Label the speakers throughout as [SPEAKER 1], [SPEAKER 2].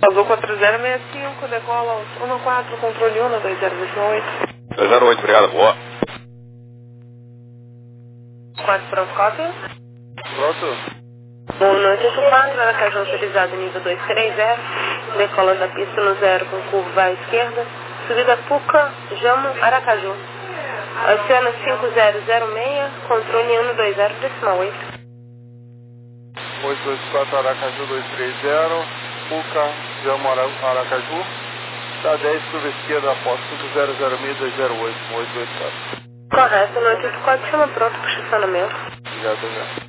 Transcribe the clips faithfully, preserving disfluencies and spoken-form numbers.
[SPEAKER 1] Azul quatro zero seis cinco, decola um quatro, controle um, dois zero oito.
[SPEAKER 2] dois zero oito, obrigado, boa.
[SPEAKER 1] quatro pronto, cópia.
[SPEAKER 2] Pronto.
[SPEAKER 1] um noite oito quatro, Aracaju autorizado nível dois três zero, decola da pista no zero com curva à esquerda, subida Puca, Jamo, Aracaju. Oceano cinco zero zero seis, controle um dois zero, decimal oito.
[SPEAKER 3] oito dois quatro, Aracaju dois três zero, Puca, Jamo, Aracaju. Tá dez, curva esquerda, após cinco zero zero seis dois zero oito, oito dois quatro.
[SPEAKER 1] Correto, noite oito quatro, chama pronto para estacionamento.
[SPEAKER 3] Obrigado, já.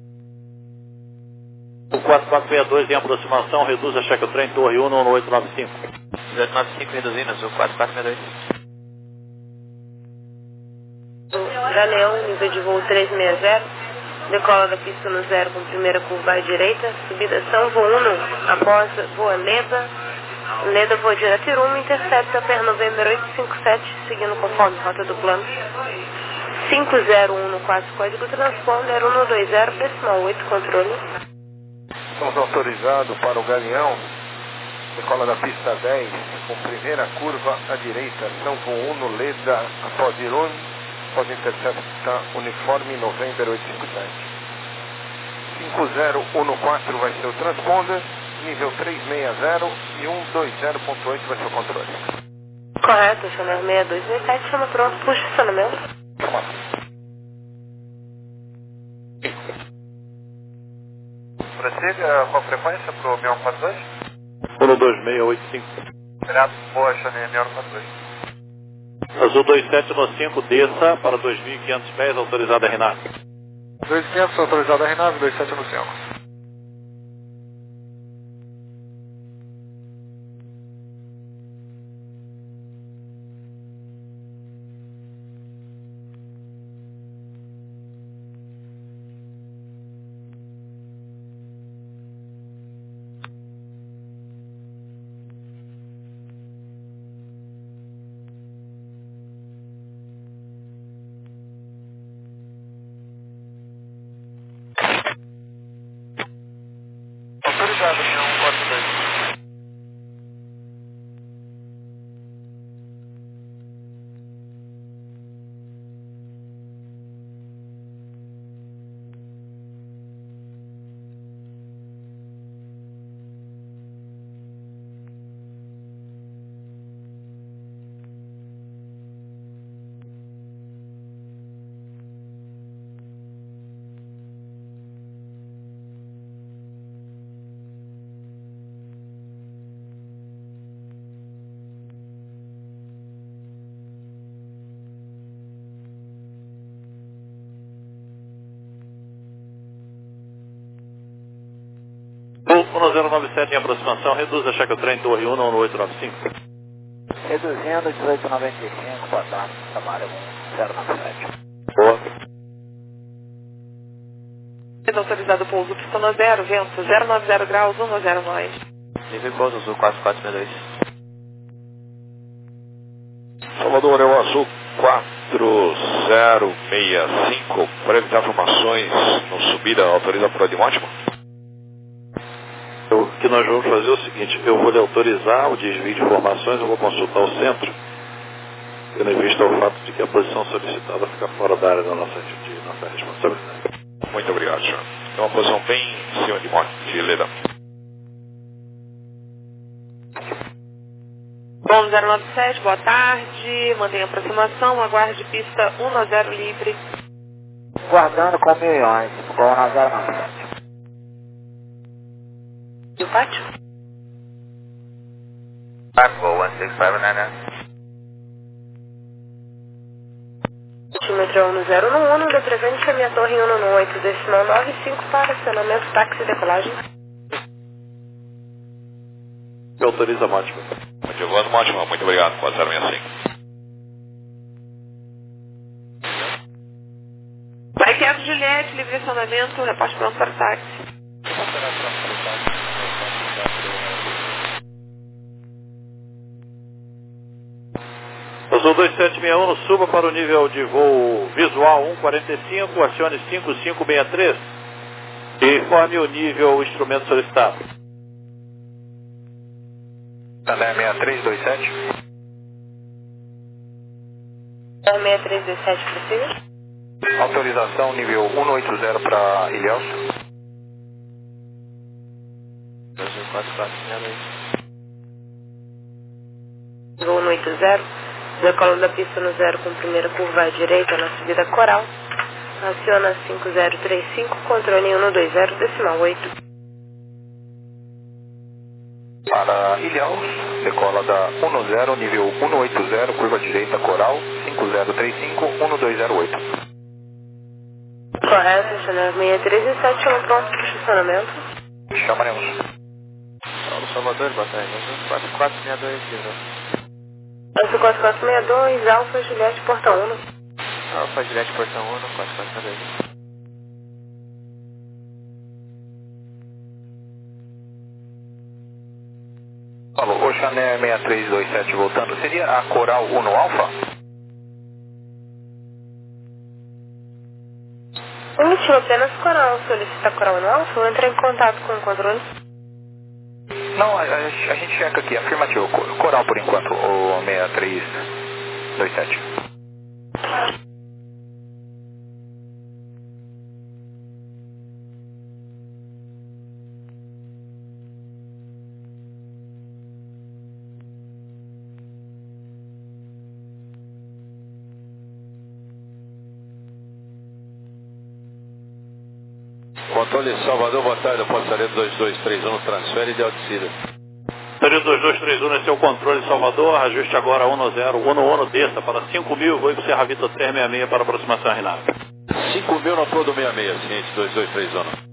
[SPEAKER 4] O quatro quatro seis dois em aproximação, reduz a cheque trem, torre um no oito nove cinco.
[SPEAKER 2] oito nove cinco reduzindo, o quatro quatro seis dois.
[SPEAKER 1] Galeão, nível de voo três seis zero, decola da pista no zero com primeira curva à direita, subida São Voluno, após voa Leda, Leda voa direto Irumo, intercepta per November oito cinco sete, seguindo conforme rota do plano. cinco zero um quatro, código transponder um dois zero, decimal oito, controle.
[SPEAKER 3] Estamos autorizados para o Galeão, decola da pista dez, com primeira curva à direita, São Voluno, Leda, após Irumo, após intercepta uniforme November oito cinco sete. cinco zero um quatro vai ser o transponder, nível três seis zero e um dois zero ponto oito vai ser o controle.
[SPEAKER 1] Correto, Chanel seis dois seis sete, chama pronto, puxa o estacionamento.
[SPEAKER 3] Prossiga com a frequência para o um quatro dois?
[SPEAKER 4] um dois seis oito cinco.
[SPEAKER 3] Obrigado, boa, Chanel um quatro dois.
[SPEAKER 4] Azul dois sete um cinco, desça para dois mil e quinhentos pés, autorizada a R N A V.
[SPEAKER 3] dois mil e quinhentos, autorizado a R N A V, dois sete um cinco. Autorizado, um quatro dois.
[SPEAKER 4] um zero nove sete em aproximação, reduz a cheque trem, torre um no oito nove cinco.
[SPEAKER 5] Reduzindo, dezoito noventa e cinco, boa tarde, Samara, um zero nove sete.
[SPEAKER 4] Boa.
[SPEAKER 1] Autorizado pouso, pista no zero, vento zero nove zero graus, um zero nove.
[SPEAKER 2] Nível pouso, Azul quatro quatro seis dois.
[SPEAKER 6] Salvador, é o Azul quatro zero seis cinco, para evitar informações no subida, autoriza por ótimo.
[SPEAKER 4] O que nós vamos fazer é o seguinte, eu vou lhe autorizar o desvio de informações, eu vou consultar o centro, tendo em vista o fato de que a posição solicitada fica fora da área da nossa, de nossa responsabilidade.
[SPEAKER 6] Muito obrigado, senhor. É uma posição bem em cima de Monte de Leda.
[SPEAKER 1] Bom, zero nove sete, boa tarde, mantenha a aproximação, aguarde pista um zero livre.
[SPEAKER 5] Guardando com milhões, com a zero nove sete.
[SPEAKER 1] E o pátio?
[SPEAKER 2] Arco um seis cinco nine.
[SPEAKER 1] Altímetro um zero um um, represente a minha torre um no oito, decimal nove cinco para acionamento, táxi e decolagem.
[SPEAKER 4] Me autoriza, Mátima.
[SPEAKER 6] Giovanni Mátima, muito obrigado, quatro zero seis cinco.
[SPEAKER 1] Vai quero Juliette, livre acionamento, repasse pronto para o táxi.
[SPEAKER 4] Azul dois sete seis um, suba para o nível de voo visual um quarenta e cinco, acione cinco cinco seis três e informe o nível instrumento solicitado.
[SPEAKER 3] Tané seis três dois sete.
[SPEAKER 1] seis três dois sete, prossiga.
[SPEAKER 3] Autorização nível cento e oitenta para Ilhéus.
[SPEAKER 2] Azul quatro quatro seis dois.
[SPEAKER 1] Voo no oito zero, decola da pista no zero com primeira curva à direita na subida Coral. Aciona cinco zero três cinco, controle um dois zero, decimal oito.
[SPEAKER 3] Para Ilhéus, decola da um zero, nível cento e oitenta, curva direita Coral, cinco zero três cinco, um dois zero oito.
[SPEAKER 1] Correto, Chanel seis três sete, chama pronto para estacionamento.
[SPEAKER 3] Chamaremos.
[SPEAKER 2] Paulo Salvador, boa tarde. Azul quatro quatro seis dois,
[SPEAKER 1] Azul quatro quatro seis dois, Alfa Juliette, porta um.
[SPEAKER 2] Alfa Juliette, portão um, quatro quatro seis dois.
[SPEAKER 3] Alô, o Chanel seis três dois sete voltando. Seria a Coral Uno Alfa?
[SPEAKER 1] Emitiu apenas Coral, solicita Coral no Alfa, vou entrar em contato com o controle.
[SPEAKER 3] Não, a, a, a gente checa aqui, afirmativo. Coral por enquanto, o seis três dois sete.
[SPEAKER 4] Controle Salvador, boa tarde, passaredo dois dois três um, transfere de Alticida.
[SPEAKER 7] Passaredo dois dois três um, esse é o controle Salvador, ajuste agora um zero, um um, desça para cinco mil, vou para o Serra Vitor três seis seis para aproximação Renato.
[SPEAKER 4] cinco mil no todo sessenta e seis, ciente dois dois três um.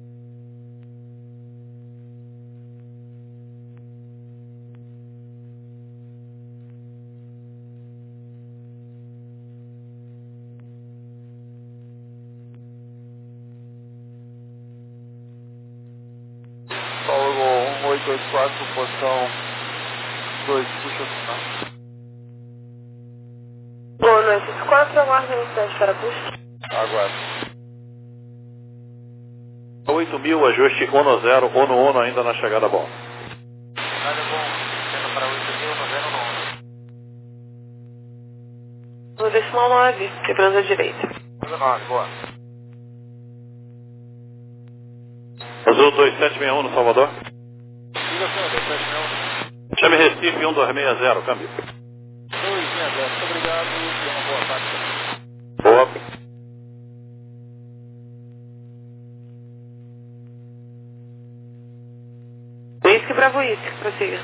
[SPEAKER 3] um oito oito quatro, posição dois, puxa o
[SPEAKER 1] Boa noite, os quatro aguardam a instante para puxa.
[SPEAKER 3] Aguardo.
[SPEAKER 7] oito mil, ajuste um zero, um um ainda na chegada bom.
[SPEAKER 3] Nada bom, sendo para oito mil, um zero nove.
[SPEAKER 1] No decimal nove, quebrando a direita.
[SPEAKER 3] nove, boa.
[SPEAKER 7] Azul dois sete seis um no Salvador.
[SPEAKER 3] Diga, senhor, dois sete seis um.
[SPEAKER 7] Chame Recife um dois seis zero, câmbio.
[SPEAKER 3] dois seis zero, muito obrigado e uma boa tarde.
[SPEAKER 7] Boa.
[SPEAKER 1] Whisky Bravo Whisky, prossiga.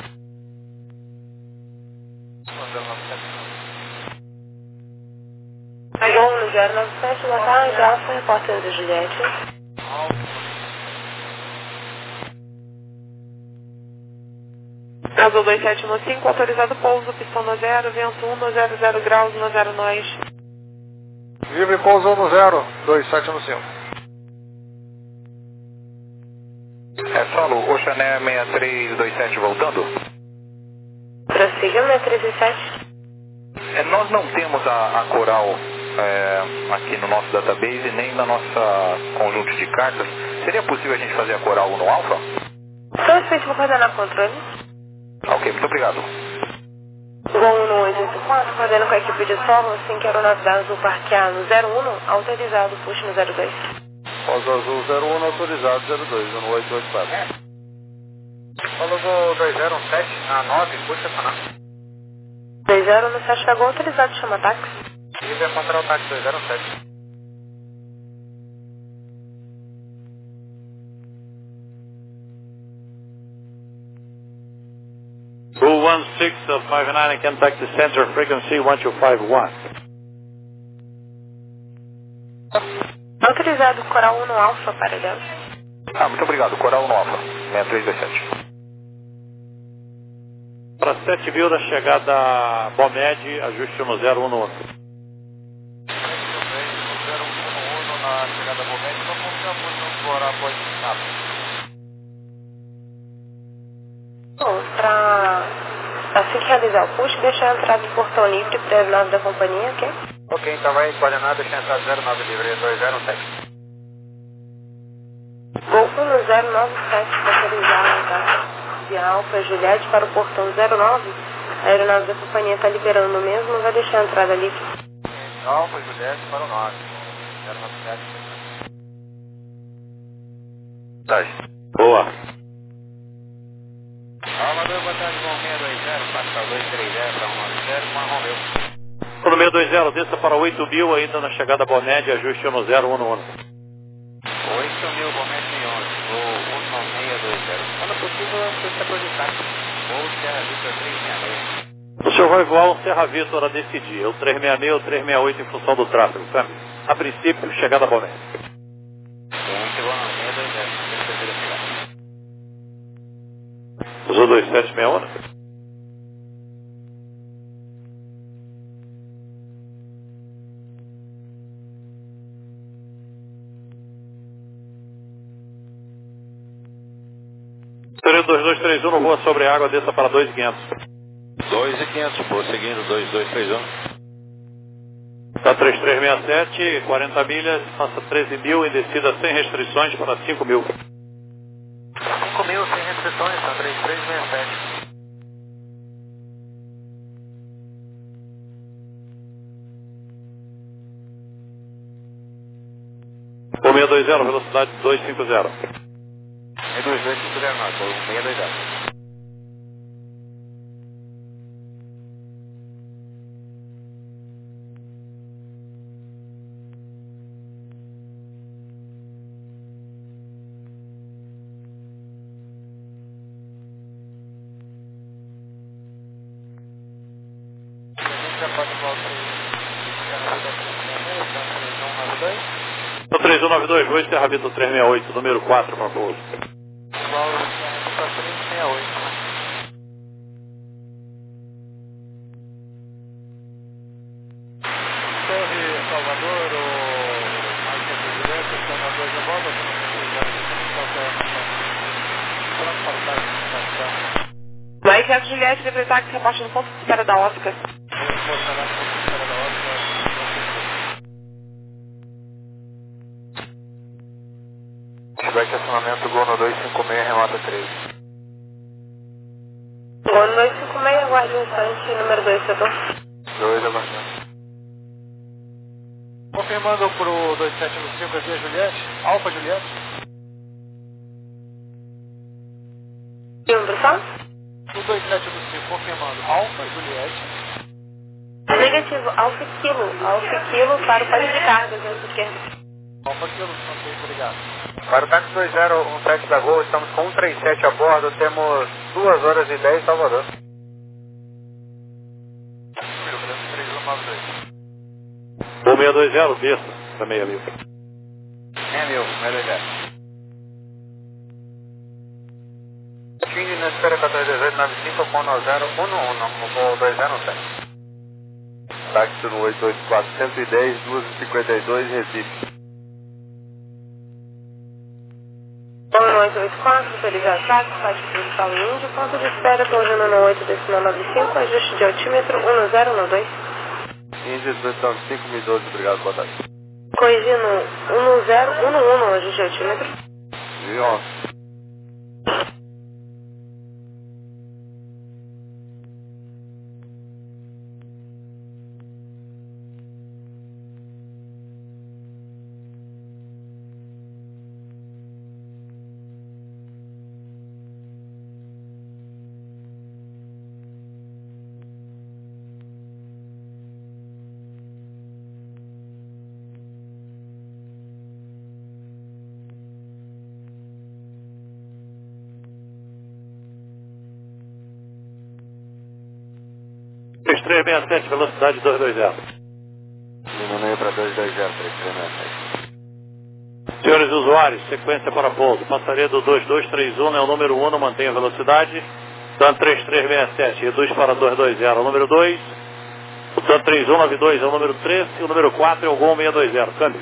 [SPEAKER 1] Agora no zero nove sete, boa tarde, Alfa, repórter da Juliette. Azul dois sete um cinco, autorizado pouso, pistão no zero, vento um, no zero zero graus, no zero nós.
[SPEAKER 3] Livre pouso no zero, dois sete um cinco. É solo, Oceané seis três dois sete voltando.
[SPEAKER 1] Prossiga, seis três dois sete.
[SPEAKER 3] É, nós não temos a, a Coral é, aqui no nosso database, nem na nossa conjunto de cartas. Seria possível a gente fazer a Coral no Alfa?
[SPEAKER 1] Só respeito vou coordenar controle.
[SPEAKER 3] Ok, muito obrigado.
[SPEAKER 1] Gol no oito oito quatro, coordena com a equipe de solo, assim que a aeronave da Azul parquear no zero um, autorizado, puxe no zero dois.
[SPEAKER 3] Rosa Azul zero um, autorizado zero dois, no oito oito quatro. Falou dois zero um sete, a nove, puxa para nós.
[SPEAKER 1] dois zero no sete pegou, autorizado, chama táxi.
[SPEAKER 3] Livre a contra o táxi dois zero um sete.
[SPEAKER 7] Rule one six of five nine, contact the center, frequency one two five one.
[SPEAKER 1] Autorizado, Coral um no Alfa, para dentro.
[SPEAKER 3] Ah, muito obrigado, Coral no Alfa, seis três dois sete.
[SPEAKER 7] Para sete mil da chegada Bomed, ajuste no zero um um.
[SPEAKER 3] zero um um na chegada Bomed, só confirma a posição do Coral após o escape.
[SPEAKER 1] Bom, para assim que realizar o push, deixar a entrada do portão livre para a aeronave da companhia, ok?
[SPEAKER 3] Ok, então vai coordenada, deixa a entrada zero nove livre, dois zero um sete.
[SPEAKER 1] Gol um zero nove sete, autorizado, tá? nove Alfa Juliette para o portão zero nove. A aeronave da companhia está liberando o mesmo, vai deixar a entrada livre.
[SPEAKER 5] Alfa Juliette para o nove. zero nove sete.
[SPEAKER 4] Tá. Boa.
[SPEAKER 5] Salvador, boa tarde, bom seis dois zero, Pascal dois três zero para um nove zero, uma Romeu.
[SPEAKER 7] No seis dois zero, desça para oito mil, ainda na chegada Bonédia, ajuste um zero um um.
[SPEAKER 5] oito mil, Bonédia onze, voo um nove seis dois zero. Quando possível, você se aproxitar. Voo Serra Vitor três seis seis.
[SPEAKER 7] O senhor vai voar um Serra Vitor a decidir, o três seis seis ou três seis oito em função do tráfego, câmbio. A princípio, chegada Bonédia.
[SPEAKER 5] Gente, voo seis dois zero, terceira chegada.
[SPEAKER 7] Usou dois sete seis um, né? dois dois três um, no voa sobre água, desça para dois quinhentos.
[SPEAKER 4] dois e quinhentos, vou seguindo dois dois três um.
[SPEAKER 7] Está três três seis sete, quarenta milhas, faça treze mil em descida sem restrições para cinco mil.
[SPEAKER 5] cinco mil sem restrições, está três três seis sete.
[SPEAKER 7] O seis dois zero, velocidade dois cinco zero.
[SPEAKER 5] É dois dois cinco zero, não, seis dois zero.
[SPEAKER 7] três um nove dois, voo Serra Vitor três seis oito, número quatro para pouso.
[SPEAKER 5] Salvador, o mais direto, Salvador de volta,
[SPEAKER 1] Mike Alfa Juliette, decretar que reparte no ponto de espera da Oscar.
[SPEAKER 5] Tiver estacionamento Gol no dois cinco seis, remota três.
[SPEAKER 1] Gol no dois cinco seis, aguarde um instante, número dois, setor.
[SPEAKER 5] dois, aguardando. Confirmando para o dois sete cinco aqui a Juliette, Alfa Juliette.
[SPEAKER 1] Brutal?
[SPEAKER 5] O dois sete cinco, confirmando, Alfa Juliette.
[SPEAKER 1] Negativo, Alfa Kilo, Alfa Kilo para o país de cargas, à esquerda.
[SPEAKER 5] Alfa Kilo, ok, obrigado. Para o táxi dois zero um sete da Gol, estamos com um três sete a bordo, temos duas horas e dez, Salvador. três um nove dois.
[SPEAKER 7] O seis dois zero, desça para meia mil.
[SPEAKER 5] É mil, seis dois zero. Chile na espera quatorze dezoito nove cinco com nove zero um um, o voo dois zero um sete.
[SPEAKER 3] Táxi no oito oito quatro, cento e dez, duas e cinquenta e dois, Recife.
[SPEAKER 1] oito oito quatro, autorizado táxi, faixa principal em Índio, ponto de espera, pousando no oito, destino nove cinco, ajuste de altímetro um zero um dois.
[SPEAKER 3] Índio, destino cinco mil e doze, obrigado, boa tarde.
[SPEAKER 1] Corrigindo um zero um um, ajuste de altímetro.
[SPEAKER 3] E onze.
[SPEAKER 7] três três seis sete, velocidade dois dois zero.
[SPEAKER 3] Diminuiu para dois dois zero, três três seis sete.
[SPEAKER 7] Senhores usuários, sequência para pouso. Passaria do dois dois três um, é o número um, mantenha a velocidade. Tan três três seis sete, reduz para dois dois zero, o número dois. O Tan três um nove dois é o número três e o número quatro é o Gol seis dois zero. Câmbio.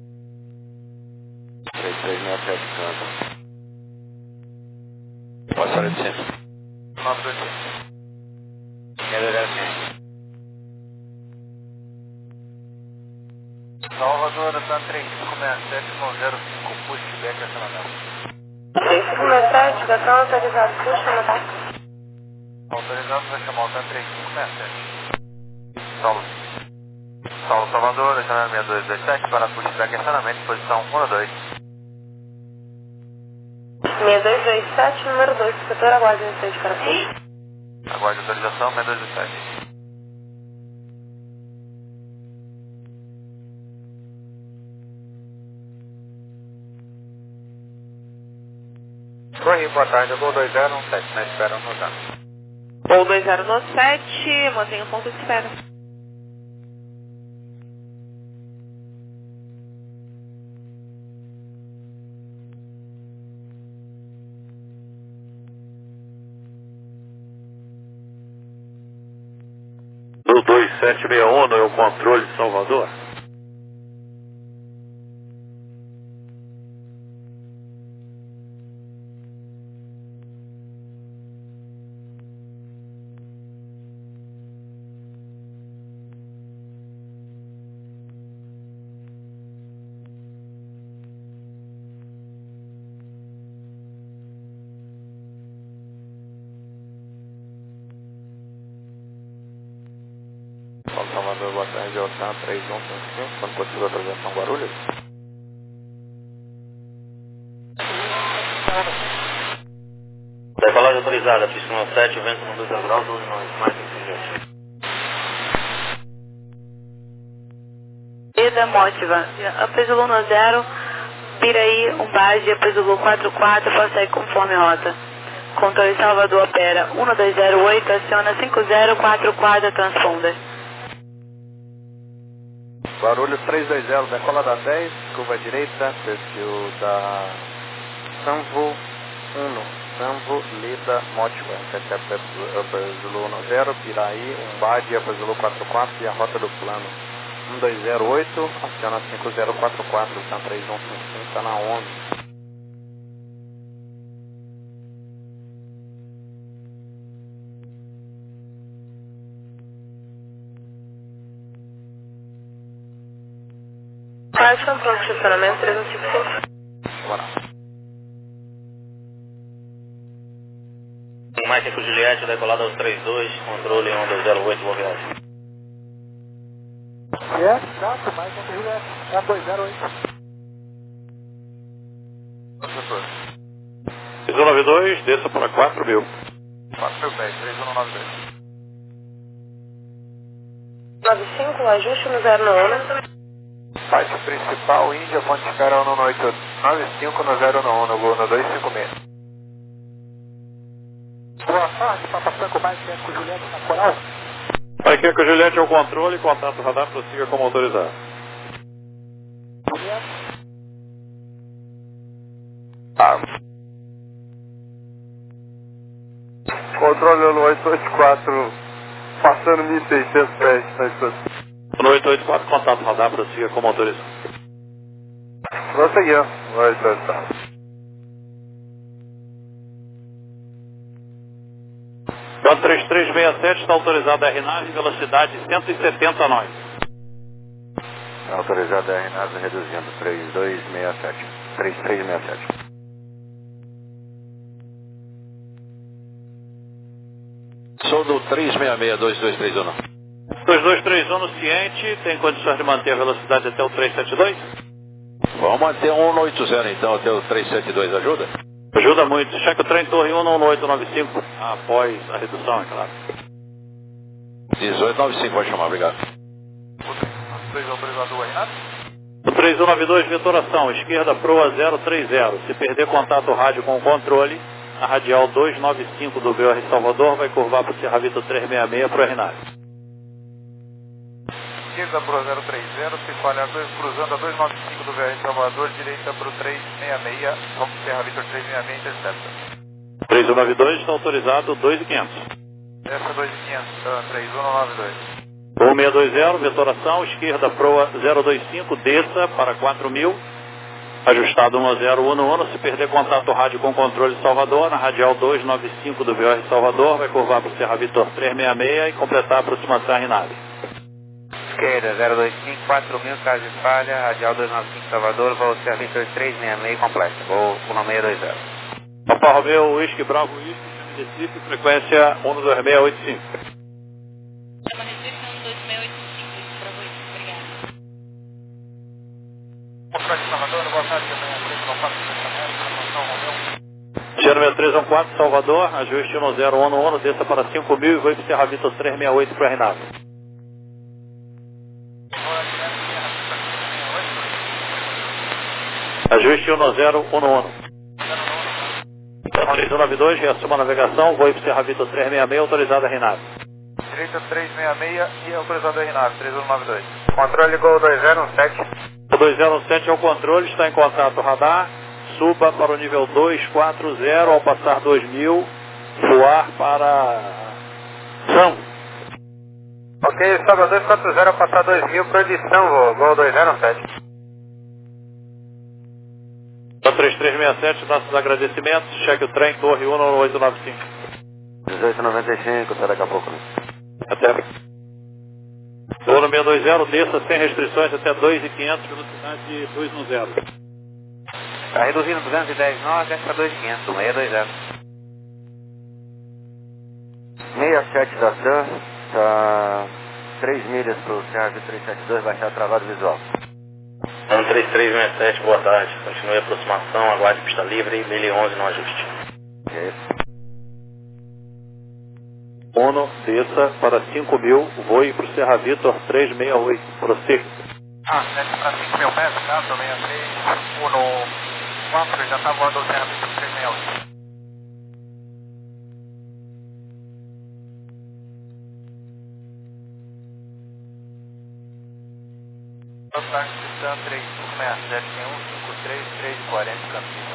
[SPEAKER 3] três três seis sete, câmbio.
[SPEAKER 4] Passaria de centro.
[SPEAKER 5] nove dois cinco. Salvador, Tan três cinco seis sete, zero cinco, push back, acionamento.
[SPEAKER 1] três Sigma sete, Gatão autorizado, puxa no ataque.
[SPEAKER 2] Autorizado, vai chamar o TAN três cinco seis sete. Saulo. Saulo Salvador, lecionário seis dois dois sete, para puxa para questionamento, posição um dois.
[SPEAKER 1] seis dois dois sete, número dois, setor aguarde dezesseis para puxa.
[SPEAKER 2] Aguarde autorização, seis dois dois sete. Oi, boa tarde, Gol dois zero um sete, na espera no Zap.
[SPEAKER 8] Gol dois zero um sete, mantenha o ponto de espera.
[SPEAKER 7] Do dois sete seis um é o controle de Salvador.
[SPEAKER 2] Paulo Salvador, boa tarde, é o TAN três um cinco cinco, quando possível autorização Guarulhos.
[SPEAKER 5] Decolagem autorizada, pista número sete, vento no dois graus, doze nós, mais oxigênio.
[SPEAKER 8] Ida Mótiva, Apesulu no zero, Piraí, Umbage, Apesulu quatro quatro, prossegue conforme rota. Controle Salvador opera um dois zero oito, aciona cinco zero quatro quatro, transponder.
[SPEAKER 3] Guarulhos três dois zero, decola da dez, curva direita, perfil da Sanvo um, Sanvo, Lida, Mótica, intercepta Apesulu no zero, Piraí, Umbade, Apesulu quatro quatro e a rota do plano um dois zero oito, aciona cinco zero quatro quatro, TAN três um cinco cinco, está na onze.
[SPEAKER 1] Quais são pronto de estacionamento três um cinco cinco?
[SPEAKER 3] Bora.
[SPEAKER 5] Mike com Juliette, decolada aos três dois, controle um dois zero oito, boa viagem.
[SPEAKER 3] É, exato, mais um Juliette, um dois zero oito.
[SPEAKER 2] Professor.
[SPEAKER 7] três um nove dois, desça para quatro mil.
[SPEAKER 2] quatro mil pés, três um nove dois.
[SPEAKER 1] nove cinco, ajuste no zero um.
[SPEAKER 3] Parte principal, Índia, Ponte Espera um oito nove cinco no zero um no Gol no dois cinco seis. Boa tarde, Papa Franco, mais com Juliette na Coral.
[SPEAKER 7] Aqui com Juliette ao controle, contato radar, prossiga como autorizado.
[SPEAKER 3] Ah. Controle no oito oito quatro, passando mil e seiscentos pés, tá isso.
[SPEAKER 7] No oito oito quatro, contato radar, prossiga como autorizado.
[SPEAKER 3] Prosseguindo, oito oito quatro.
[SPEAKER 7] TAN três três seis sete está autorizado a R nave, velocidade cento e setenta nós.
[SPEAKER 3] Autorizado a R nave reduzindo, três dois seis sete, três três seis sete.
[SPEAKER 4] Sou do três seis seis dois dois três um.
[SPEAKER 7] dois dois três um no Ciente, tem condições de manter a velocidade até o três sete dois?
[SPEAKER 4] Vamos manter um oito zero então até o três sete dois, ajuda?
[SPEAKER 7] Ajuda muito. Cheque o trem Torre um no oito nove cinco, após a redução, é claro.
[SPEAKER 4] dezoito nove cinco, pode chamar, obrigado.
[SPEAKER 2] três autorizado, Renato?
[SPEAKER 7] O três um nove dois, vetoração, esquerda proa zero três zero. Se perder contato rádio com o controle, a radial duzentos e noventa e cinco do V R Salvador vai curvar para o Serra Vitor trezentos e sessenta e seis para o R nave.
[SPEAKER 2] Esquerda para o zero três zero, se falhar dois, cruzando a duzentos e noventa e cinco do V R Salvador, direita para o trezentos e sessenta e seis, vamos para Serra Vitor trezentos e sessenta e seis, intercepta.
[SPEAKER 7] três um nove dois está autorizado dois mil e quinhentos.
[SPEAKER 2] Essa dois mil e quinhentos, três um nove dois.
[SPEAKER 7] um seis dois zero, vetoração, esquerda proa zero dois cinco, desça para quatro mil. Ajustado um zero um um, se perder contato rádio com controle de Salvador, na radial duzentos e noventa e cinco do V R Salvador, vai curvar para o Serra Vitor trezentos e sessenta e seis e completar a aproximação R nave.
[SPEAKER 5] Esquerda, zero dois cinco, quatro mil, caso de falha, radial duzentos e noventa e cinco Salvador, voo Serra Vitor trezentos e sessenta e seis, completo, voo um seis dois zero.
[SPEAKER 7] Papa Romeu, Whisky Bravo, Whisky, Recife, frequência um dois seis oito cinco.
[SPEAKER 8] Chama Recife um dois seis oito cinco, Whisky Bravo, Whisky, obrigado.
[SPEAKER 2] Controle de Salvador, boa tarde, amanhã três não quatro, São Romeu.
[SPEAKER 7] Giro número três um quatro, Salvador, ajuste um zero um um, desça para cinco mil e vou para Serra Vitor três seis oito para a Renata. Ajuste um zero um um. três um nove dois, reassuma a navegação, vou para Serra Vitor três seis seis, autorizada a Renata.
[SPEAKER 2] Direita três seis seis e autorizada a Renata, três um nove dois. Controle Gol dois zero um sete.
[SPEAKER 7] O dois zero um sete é o controle, está em contato radar. Suba para o nível dois quatro zero, ao passar dois mil, voar para São.
[SPEAKER 2] Ok, Salvador dois quatro zero, ao passar dois mil, proibição, Gol dois zero um sete.
[SPEAKER 7] três três seis sete, nossos agradecimentos, cheque o trem, torre um oito nove cinco.
[SPEAKER 2] dezoito noventa e cinco, até daqui a pouco.
[SPEAKER 7] Até. Voo seis dois zero, desça sem restrições até dois mil e quinhentos, velocidade dois um zero.
[SPEAKER 5] Está reduzindo duzentos e dez nós, desce para dois mil e quinhentos, seis dois zero.
[SPEAKER 2] sessenta e sete da TAM, está três milhas para o Serra Vitor trezentos e setenta e dois, baixar travado visual.
[SPEAKER 9] um três três seis sete, boa tarde. Continue a aproximação, aguarde pista livre, milha onze no ajuste.
[SPEAKER 2] Ok.
[SPEAKER 7] Uno, desça para cinco mil, voe para o Serra Vitor três seis oito, prossiga.
[SPEAKER 2] Ah, desce para cinco mil metros, caso sessenta e três, Uno quatro, já está voando o Serra Vitor três seis oito. Táxi Titan três cinco seis sete um cinco três três quarenta Campinas.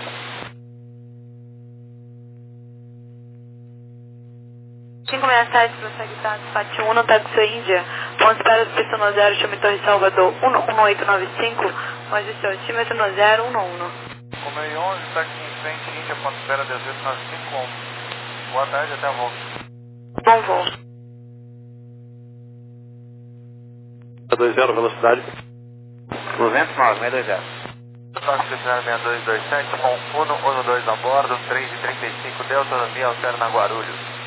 [SPEAKER 8] cinco seis sete, prossegue Tato, Fati um, táxi Índia. Ponto espera do pista no zero, chame Torre Salvador um um oito nove cinco, ajuste altímetro no zero um um.
[SPEAKER 2] Como é onze, táxi em frente, Índia, ponto espera dezoito nove cinco um. Boa tarde, até a volta.
[SPEAKER 8] Bom voo.
[SPEAKER 7] dois zero, velocidade.
[SPEAKER 5] duzentos e nove, seis dois zero.
[SPEAKER 2] Táxi seis dois dois sete com Uno um dois a bordo, três e trinta e cinco de autonomia, alterna Guarulhos.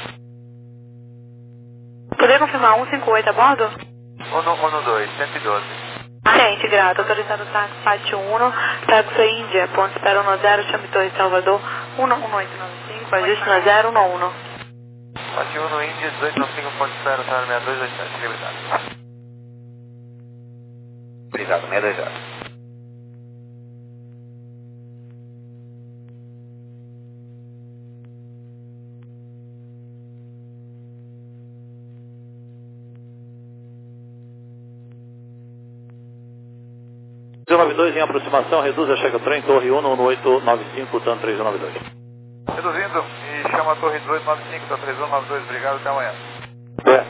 [SPEAKER 8] Poder confirmar cento e cinquenta e oito a bordo?
[SPEAKER 2] Uno um dois, cento e doze.
[SPEAKER 8] Ciente, grato. Autorizado táxi Fati um, táxi Índia, ponto espera um zero, chame Torre Salvador um um oito nove cinco, ajuste no zero um um.
[SPEAKER 2] Fati um, Índia, dezoito nove cinco, ponto espera, seis dois dois sete, liberdade.
[SPEAKER 5] Obrigado, seis dois zero.
[SPEAKER 7] três nove dois em aproximação, reduz a checa o trem, torre um um oito nove cinco, TAM três nove dois.
[SPEAKER 2] Reduzindo e chama a torre dezoito nove cinco, tá três um nove dois, obrigado, até amanhã.
[SPEAKER 7] É.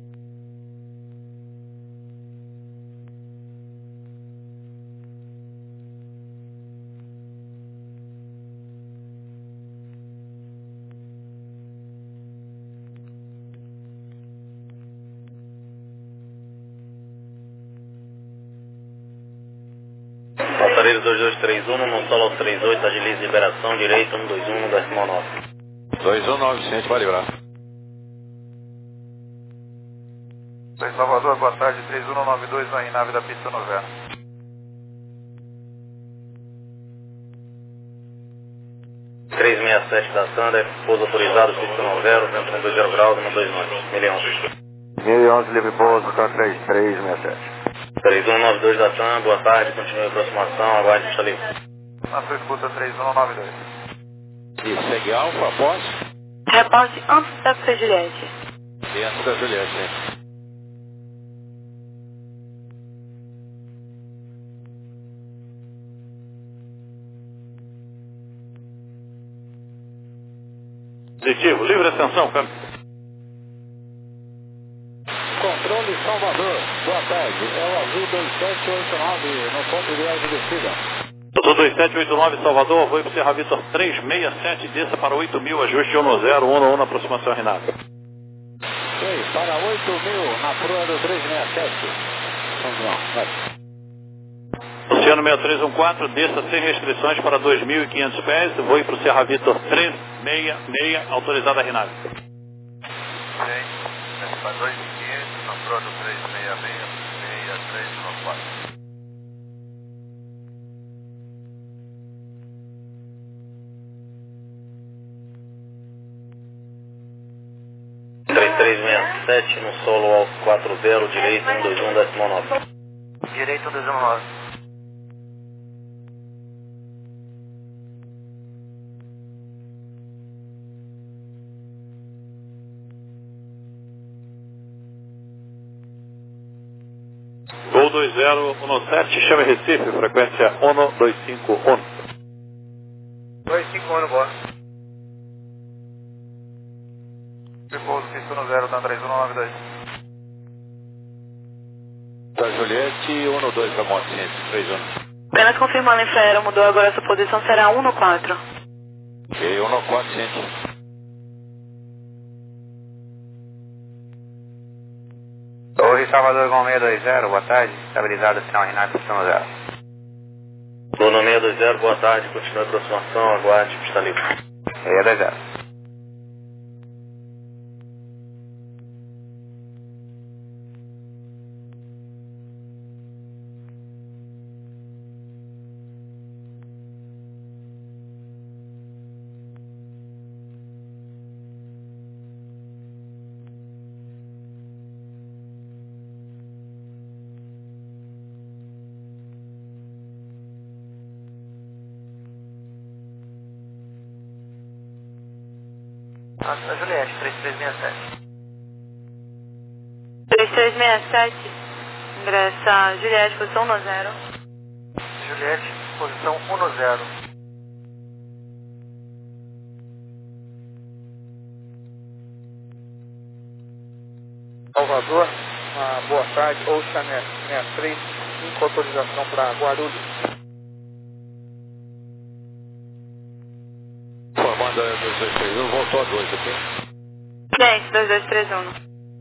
[SPEAKER 9] Passareiro dois dois três um, no solo trinta e oito, agilize liberação, direito um dois um, décimo nove.
[SPEAKER 6] dois um nove, Vicente, vai livrar.
[SPEAKER 2] Oi, Salvador, boa tarde, três um nove dois na nave da pista novena.
[SPEAKER 9] três seis sete da Sander, pouso autorizado, pista novena, vento um dois zero graus, no dois nove, milha onze.
[SPEAKER 2] mil e onze, livre pouso, tá três três seis sete.
[SPEAKER 9] três um nove dois da TAM, boa tarde, continue a aproximação, aguarde pista livre.
[SPEAKER 2] Na sua escuta, três um nove dois.
[SPEAKER 6] E segue Alfa, após?
[SPEAKER 8] Reporte antes da táxi Juliette.
[SPEAKER 6] Dentro da Juliette, hein?
[SPEAKER 7] Positivo, livre ascensão, câmbio.
[SPEAKER 3] Controle Salvador, boa tarde. É o Azul dois sete oito nove, no ponto de viagem de descida.
[SPEAKER 7] Azul dois sete oito nove, Salvador, vou para o Serra Vitor três seis sete, desça para oito mil, ajuste um zero um um na aproximação, Renato.
[SPEAKER 3] Ok, para oito mil, na proa do três seis sete. Vamos lá, vai.
[SPEAKER 7] Oceano seis três um quatro, desça sem restrições para dois mil e quinhentos pés, voo para o Serra Vitor três seis seis, autorizada a RINAV.
[SPEAKER 2] Sim, para dois mil e quinhentos, na Prodo três seis seis, seis três um quatro.
[SPEAKER 9] três três seis sete no solo alto quatro zero, direito um dois um, décimo nove.
[SPEAKER 2] Direito um dois um nove.
[SPEAKER 7] Voo dois zero um sete, chame Recife, frequência um dois cinco um.
[SPEAKER 2] dois cinco um, boa. Repouso, pista um zero, Dan três um nove dois.
[SPEAKER 6] Da Juliette, um dois da Monte, três um.
[SPEAKER 8] Apenas confirmando, Infraero, mudou agora, sua posição será um quatro.
[SPEAKER 6] Ok, um quatro, gente.
[SPEAKER 5] Torre Salvador com seis dois zero, boa tarde, estabilizado, sinal RINAV, pista um zero.
[SPEAKER 9] Luna seis dois zero, boa tarde, continue a aproximação, aguarde, pista livre.
[SPEAKER 5] seis dois zero.
[SPEAKER 2] A Juliette, três três seis sete.
[SPEAKER 8] três três seis sete, ingressa Juliette, posição um zero.
[SPEAKER 2] Juliette, posição um zero.
[SPEAKER 3] Salvador, uma boa tarde, Ocean seis três cinco, autorização para Guarulhos.
[SPEAKER 6] Formando a dois dois três um, voltou a dois aqui.
[SPEAKER 8] Gente, dois dois três um.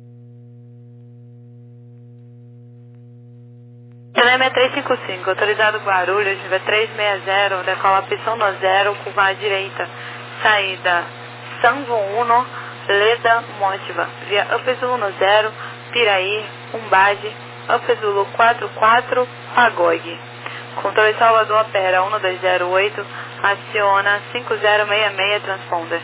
[SPEAKER 8] Telema três cinco cinco, autorizado Guarulhos, nível três seis zero, decola pista um zero, curva à direita, saída Sanvo um, Leda, Mótiva, via Upzulu um zero, Piraí, Umbade, Upzulu quatro quatro, Pagog. Controle Salvador opera um dois zero oito, aciona cinco zero seis seis, transponder.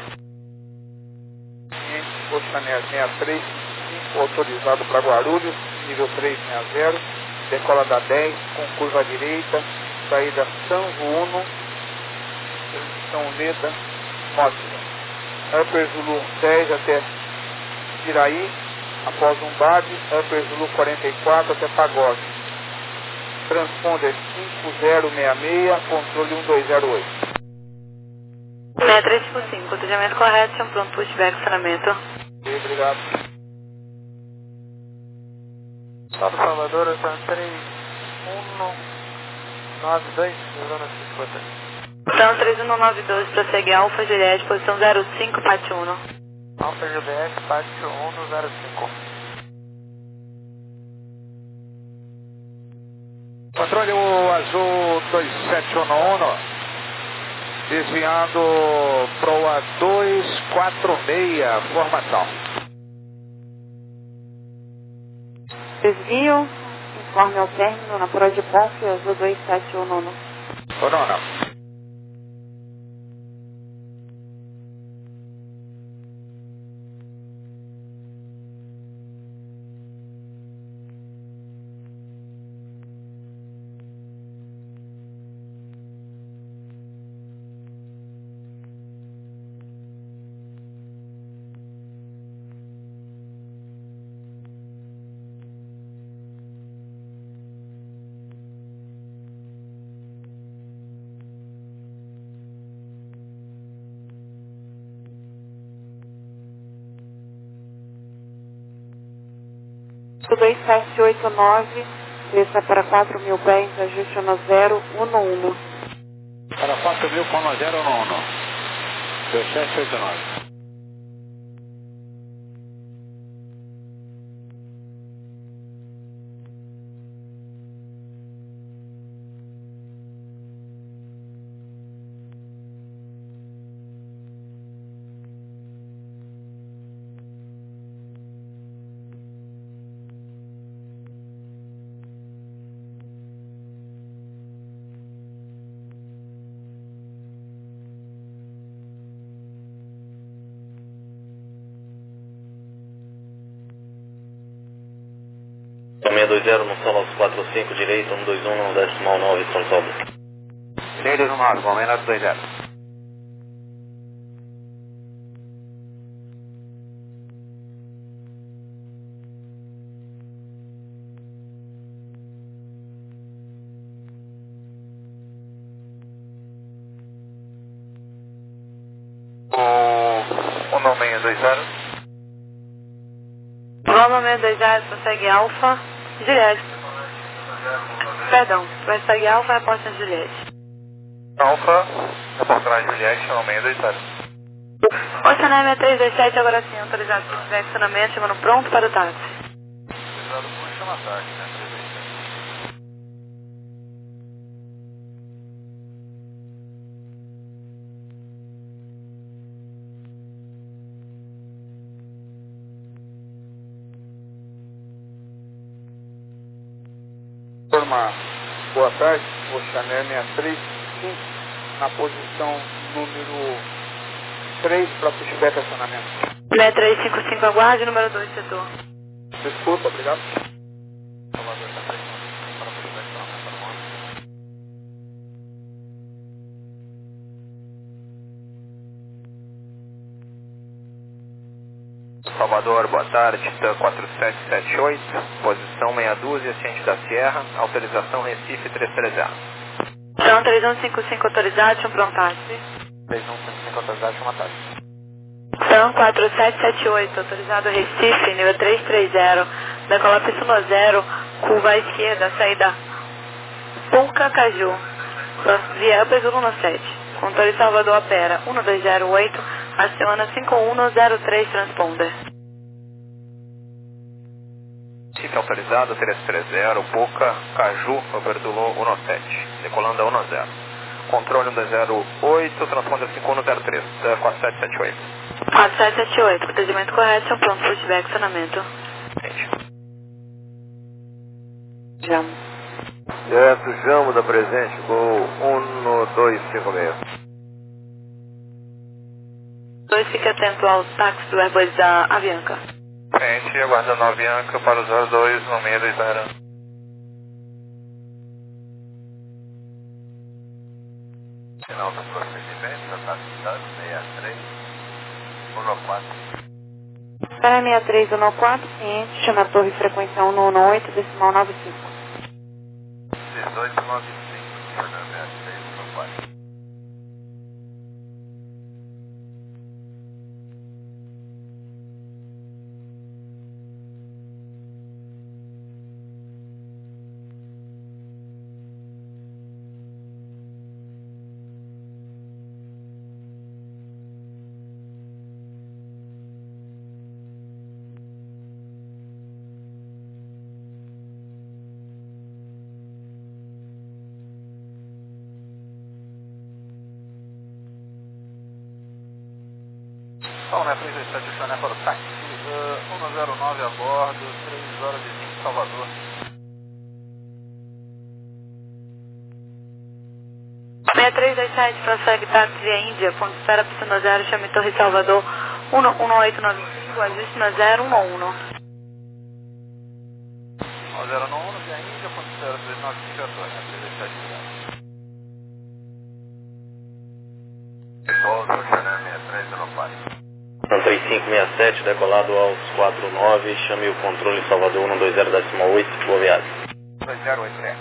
[SPEAKER 3] Ocean seis três cinco, autorizado para Guarulhos, nível três seis zero, decola da dez, com curva à direita, saída Sanvo um, São Leda, Mótiva. Upper Zulu dez até Piraí, após Umbade, Upper Zulu quarenta e quatro até Pagog. Transponder cinco zero seis seis, controle um dois zero oito.
[SPEAKER 8] seis três cinco cinco, atendimento correto, chama pronto, pushback, funcionamento.
[SPEAKER 3] Ok, obrigado.
[SPEAKER 2] Salve Salvador, Oceano três um nove dois, zona cinquenta.
[SPEAKER 8] Então, três um nove dois, prossegue Alfa Juliette, posição zero cinco, Pátio um.
[SPEAKER 2] Alfa Juliette, Pátio um zero cinco.
[SPEAKER 6] Controle o azul dois sete um um, desviando proa dois quatro seis, formação.
[SPEAKER 10] Desvio, informe ao término na Pro de Conf, azul dois sete um um.
[SPEAKER 6] Ou não, não.
[SPEAKER 10] dois sete oito nove, desça para quatro mil pés, ajuste no zero um um.
[SPEAKER 6] Para quatro mil com zero um um. dois sete oito nove.
[SPEAKER 9] seis dois zero no solo aos quatro cinco, direito, um dois um no decimal nove, São Paulo.
[SPEAKER 5] seis dois um nove, Palmeiras dois zero.
[SPEAKER 2] O um nove seis dois zero.
[SPEAKER 8] Loma seis dois zero, prossegue Alfa, Juliette. Perdão, prossegue Alfa e aposta Juliette.
[SPEAKER 2] Alfa, reportagem Juliette, um seis dois zero.
[SPEAKER 8] Oceanéia seis três dois sete, agora sim, autorizado para estiver estacionamento, chegando pronto para o táxi.
[SPEAKER 2] Autorizado por chama táxi, né? três dois sete.
[SPEAKER 3] Turma, boa tarde, Oceanéia seis três cinco, na posição número três para pushback acionamento.
[SPEAKER 8] seis três cinco cinco, aguarde, número dois, setor.
[SPEAKER 3] Desculpa, obrigado.
[SPEAKER 2] Salvador está três para pushback acionamento para Moura. Salvador, boa tarde, T A quatro sete sete oito, posição meia dúzia, ciente da Sierra, autorização Recife três três zero.
[SPEAKER 8] Então, três um cinco cinco autorizado, chama pronto táxi.
[SPEAKER 2] três um cinco cinco autorizado, chama táxi.
[SPEAKER 8] Então, quatro sete sete oito, autorizado Recife, nível três três zero, decolar pista zero, curva à esquerda, saída Pucacaju, via Upper Luna sete. Controle Salvador opera um dois zero oito, aciona cinco um zero três transponder.
[SPEAKER 2] Recife autorizado três três zero, Puca, Caju, Overdulô um sete, decolando a um zero. Controle um dois zero oito, transponder cinco um zero três, quatro sete sete oito.
[SPEAKER 8] quatro sete sete oito, procedimento correto, são pronto, pushback, acionamento.
[SPEAKER 3] Jamo. Certo, Jamo da presente, voo um dois cinco seis.
[SPEAKER 8] dois, fique atento ao táxi do Airbus da Avianca.
[SPEAKER 2] Frente, aguardando a Avianca para o zero dois no seis dois zero. Final do procedimento, taxidade seis três um quatro.
[SPEAKER 10] Para seis três um quatro, ciente, chama a torre frequência um um oito, decimal nove cinco.
[SPEAKER 2] dezoito nove cinco, chama seis três um quatro. Palmeiras três dois sete, Oceanéia para o táxi, uh, um zero nove a bordo, três horas e vinte, Salvador.
[SPEAKER 8] seis três dois sete, prossegue táxi via Índia, ponto de espera, pista zero, chame Torre Salvador, um um oito nove cinco, ajuste no zero um um.
[SPEAKER 2] um zero um um, via Índia, ponto de espera, três nove cinco, Torre, três dois sete, Pessoal, Oceanéia seis três um quatro.
[SPEAKER 9] São três cinco seis sete, decolado aos quatro nove, chame o controle Salvador um dois zero decimal oito, boa viagem.
[SPEAKER 2] dois zero oito três.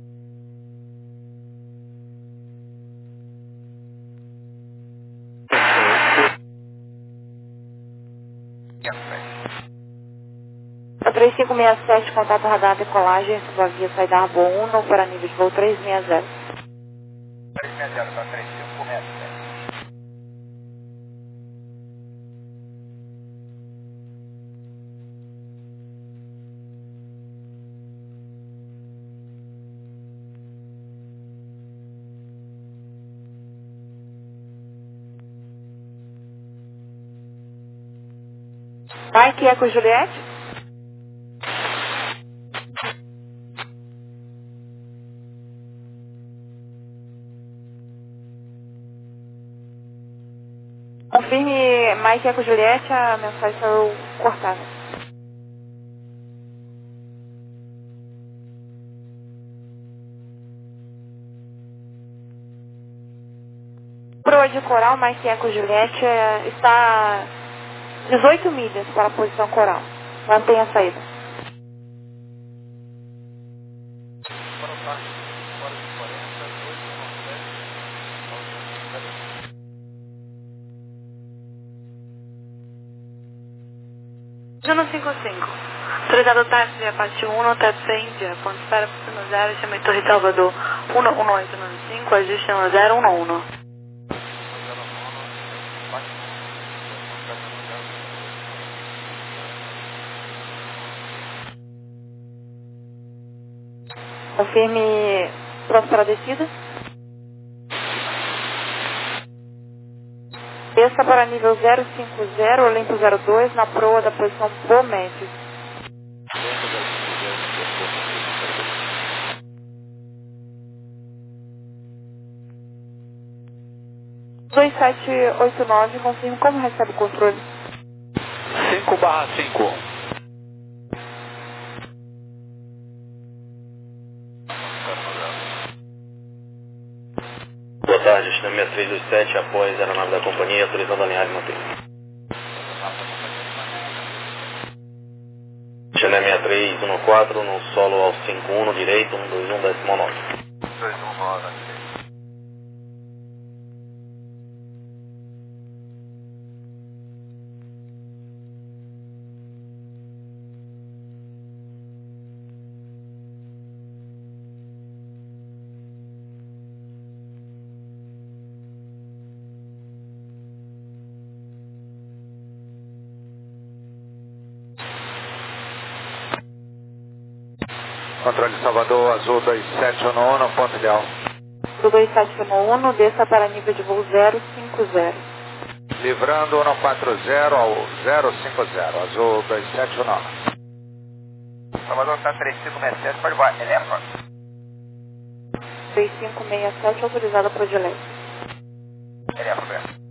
[SPEAKER 10] três cinco seis sete, contato radar decolagem, subavia saída Arbo um para nível de voo três seis zero.
[SPEAKER 2] três seis zero para três cinco seis sete.
[SPEAKER 10] Vai que é com Juliette? Confirme Mike é com Juliette, a mensagem saiu cortada. proa de Coral, Mike Eco Juliette, é, está dezoito milhas para a posição Coral. Mantenha a saída.
[SPEAKER 8] Juno cinco cinco. Autorizado táxi via parte um, táxi Índia. Ponto de espera no zero, chama em Torre Salvador. um um oito nove cinco, ajuste no zero um um.
[SPEAKER 10] Confirme pronto para a descida. Desça para nível zero cinco zero, Olimpo zero dois, na proa da posição Bomédio. dois sete oito nove, confirme como recebe o controle.
[SPEAKER 7] cinco barra cinco.
[SPEAKER 9] Boa tarde, China seis três dois sete, após a aeronave da companhia, autorizando a alinhar e manter. China seis três um quatro, no solo ao cinco um, no direito, um dois um, décimo nove.
[SPEAKER 3] dois um nove. Controle Salvador, Azul dois sete um um, ponto ideal.
[SPEAKER 10] Do dois sete um um, desça para nível de voo zero cinco zero.
[SPEAKER 3] Livrando um quatro zero ao zero cinco zero, Azul dois sete um um. Salvador está três cinco seis sete, pode voar, eleva.
[SPEAKER 10] três cinco seis sete, autorizada para o delay.
[SPEAKER 3] Eleva, Roberto.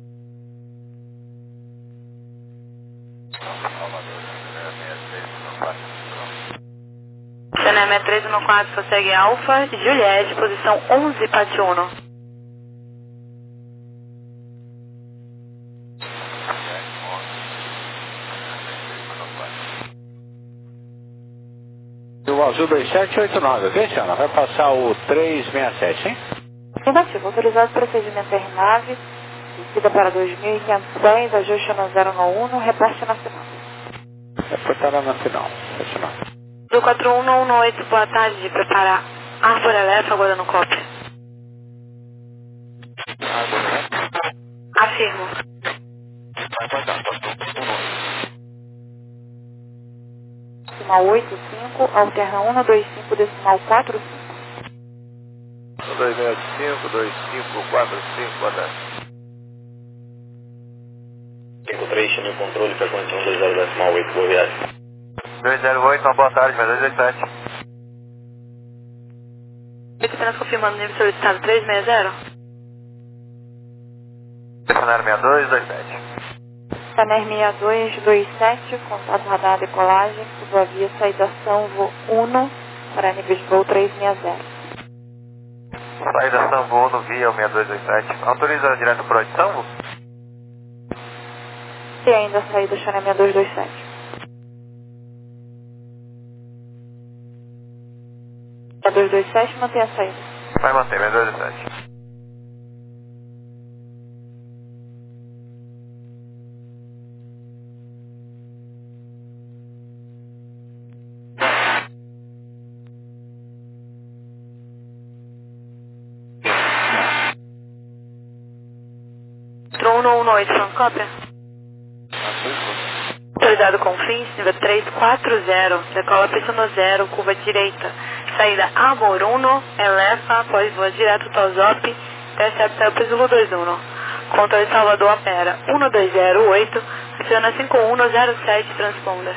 [SPEAKER 8] China seis três um quatro, prossegue Alfa, Juliette, posição onze, parte um.
[SPEAKER 7] O Azul dois sete oito nove, ok, senhora? Vai passar o três seis sete, hein?
[SPEAKER 10] Negativo, autorizado procedimento R nove, descida para dois mil e quinhentos e dez, ajuste no zero um um, reporte na final.
[SPEAKER 7] Reportará na final, nacional.
[SPEAKER 8] Do quatro um um oito, boa tarde, preparar Árvore Elefa, aguardando cópia. Afirmo.
[SPEAKER 10] Decimal oito cinco, alterna um dois cinco, decimal quatro cinco.
[SPEAKER 3] dois seis cinco, dois cinco quatro cinco, boa tarde.
[SPEAKER 9] cinco três, China controle, frequência um dois zero, decimal oito, boa viagem.
[SPEAKER 3] dois zero oito, uma boa tarde, dois dois sete.
[SPEAKER 8] Apenas confirmando o nível solicitado três seis zero.
[SPEAKER 3] Telefonário seis dois dois sete.
[SPEAKER 10] Taner seis dois dois sete, contato radar decolagem, subavia saídação voo um para nível de voo três seis zero.
[SPEAKER 3] Saída Sambo no via seis dois dois sete. Autoriza direto para onde, Sambo?
[SPEAKER 10] E ainda a saída China seis dois dois sete. seis dois dois sete, mantém a saída.
[SPEAKER 3] Vai manter, seis dois dois sete.
[SPEAKER 8] um um oito, front cópia. Autorizado com fins, nível três quatro zero, decola pista no zero, curva direita. Saída Arbor um, Elefa, após voa direto Tozop, intercepta o Pisulo dois um. Controle Salvador opera um dois zero oito, aciona cinco um zero sete, transponder.